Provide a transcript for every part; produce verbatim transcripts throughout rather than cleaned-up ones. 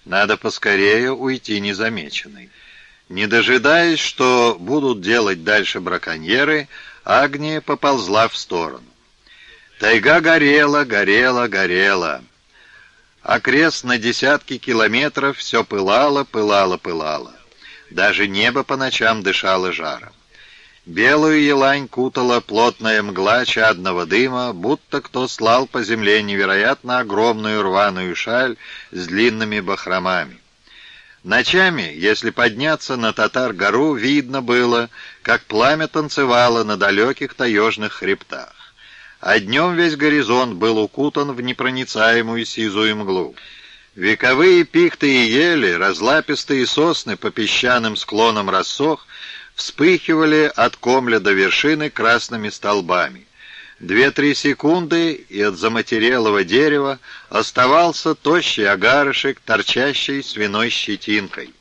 Надо поскорее уйти незамеченной. Не дожидаясь, что будут делать дальше браконьеры, Агния поползла в сторону. Тайга горела, горела, горела. Окрест на десятки километров все пылало, пылало, пылало. Даже небо по ночам дышало жаром. Белую елань кутала плотная мгла чадного дыма, будто кто слал по земле невероятно огромную рваную шаль с длинными бахромами. Ночами, если подняться на Татар-гору, видно было, как пламя танцевало на далеких таежных хребтах. А днем весь горизонт был укутан в непроницаемую сизую мглу. Вековые пихты и ели, разлапистые сосны по песчаным склонам рассох, вспыхивали от комля до вершины красными столбами. Две-три секунды, и от заматерелого дерева оставался тощий огарышек, торчащий свиной щетинкой.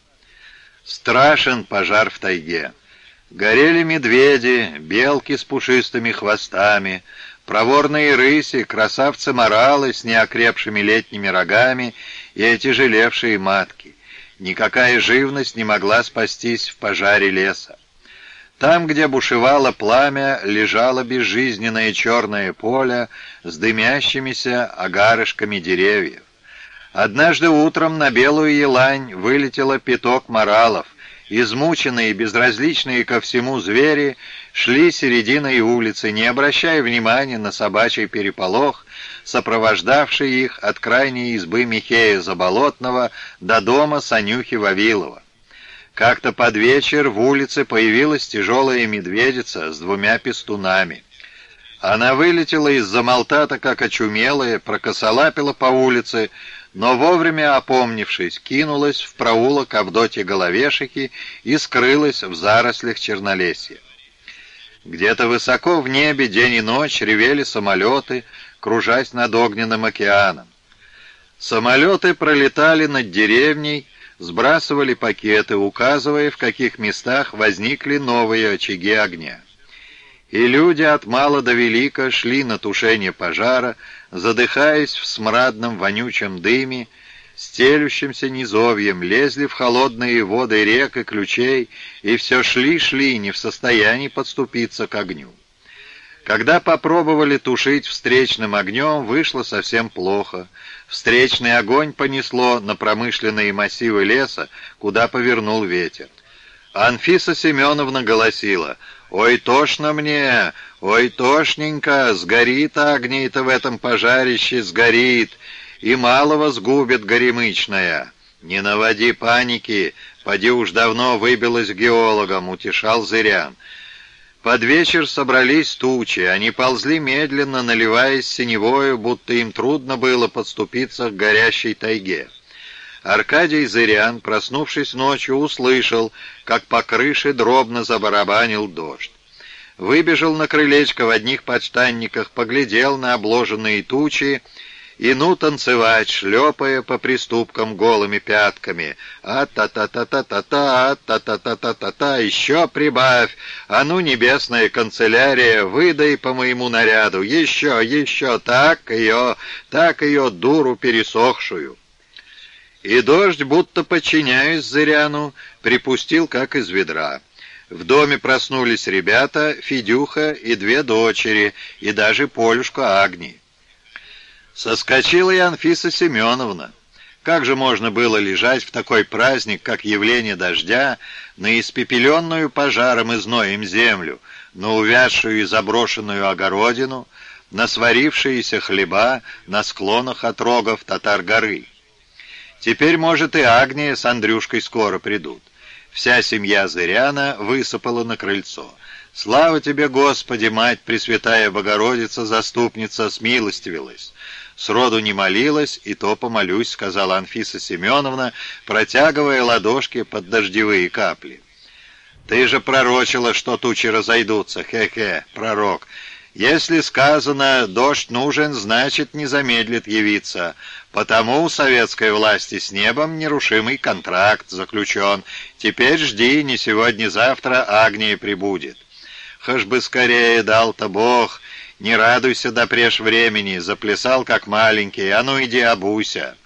Страшен пожар в тайге. Горели медведи, белки с пушистыми хвостами, проворные рыси, красавцы-моралы с неокрепшими летними рогами и отяжелевшие матки. Никакая живность не могла спастись в пожаре леса. Там, где бушевало пламя, лежало безжизненное черное поле с дымящимися огарышками деревьев. Однажды утром на белую елань вылетело пяток моралов. Измученные и безразличные ко всему звери шли серединой улицы, не обращая внимания на собачий переполох, сопровождавший их от крайней избы Михея Заболотного до дома Санюхи Вавилова. Как-то под вечер в улице появилась тяжелая медведица с двумя пестунами. Она вылетела из-за молтата, как очумелая, прокосолапила по улице, но вовремя опомнившись, кинулась в проулок Авдотьи Головешихи и скрылась в зарослях чернолесья. Где-то высоко в небе день и ночь ревели самолеты, кружась над огненным океаном. Самолеты пролетали над деревней, сбрасывали пакеты, указывая, в каких местах возникли новые очаги огня. И люди от мала до велика шли на тушение пожара, задыхаясь в смрадном вонючем дыме, стелющимся низовьем, лезли в холодные воды рек и ключей, и все шли-шли, не в состоянии подступиться к огню. Когда попробовали тушить встречным огнем, вышло совсем плохо. Встречный огонь понесло на промышленные массивы леса, куда повернул ветер. Анфиса Семеновна голосила: «Ой, тошно мне, ой, тошненько, сгорит Агния-то в этом пожарище, сгорит, и малого сгубит горемычная». «Не наводи паники, поди уж давно выбилась геологом», — утешал Зырян. Под вечер собрались тучи, они ползли медленно, наливаясь синевою, будто им трудно было подступиться к горящей тайге. Аркадий Зырян, проснувшись ночью, услышал, как по крыше дробно забарабанил дождь. Выбежал на крылечко в одних подштанниках, поглядел на обложенные тучи, и ну танцевать, шлепая по приступкам голыми пятками. А-та-та-та-та-та-та, а-та-та-та-та-та-та, еще прибавь. А ну, небесная канцелярия, выдай по моему наряду. Еще, еще, так ее, так ее, дуру пересохшую. И дождь, будто подчиняясь Зыряну, припустил, как из ведра. В доме проснулись ребята, Федюха и две дочери, и даже Полюшка Агнии. Соскочила и Анфиса Семеновна. Как же можно было лежать в такой праздник, как явление дождя, на испепеленную пожаром и зноем землю, на увядшую и заброшенную огородину, на сварившиеся хлеба на склонах отрогов Татар-горы? Теперь, может, и Агния с Андрюшкой скоро придут. Вся семья Зыряна высыпала на крыльцо. «Слава тебе, Господи, Мать Пресвятая Богородица, Заступница, смилостивилась!» «Сроду не молилась, и то помолюсь», — сказала Анфиса Семеновна, протягивая ладошки под дождевые капли. «Ты же пророчила, что тучи разойдутся, хе-хе, пророк. Если сказано «дождь нужен», значит, не замедлит явиться. Потому у советской власти с небом нерушимый контракт заключен. Теперь жди, не сегодня-завтра Агния прибудет». «Хаш бы скорее дал-то Бог, не радуйся допреж времени, заплясал как маленький, а ну иди обуйся».